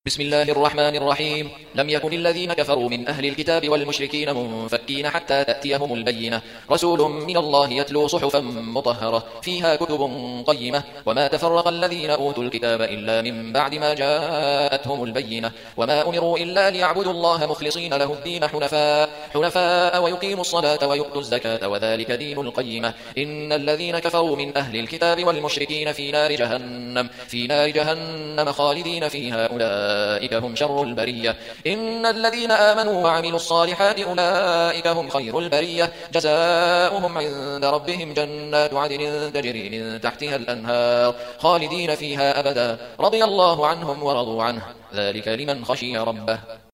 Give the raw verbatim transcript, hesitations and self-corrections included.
بسم الله الرحمن الرحيم. لم يكن الذين كفروا من أهل الكتاب والمشركين منفكين حتى تأتيهم البينة، رسول من الله يتلو صحفا مطهرة فيها كتب قيمة، وما تفرق الذين أوتوا الكتاب إلا من بعد ما جاءتهم البينة، وما أمروا إلا ليعبدوا الله مخلصين له الدين حنفاء, حنفاء ويقيموا الصلاة ويؤتوا الزكاة وذلك دين القيمة. إن الذين كفروا من أهل الكتاب والمشركين في نار جهنم, في نار جهنم خالدين فيها، أولئك هم شر البرية. إن الذين آمنوا وعملوا الصالحات أولئك هم خير البرية، جزاؤهم عند ربهم جنات عدن تجري من تحتها الأنهار خالدين فيها أبدا، رضي الله عنهم ورضوا عنه، ذلك لمن خشي ربه.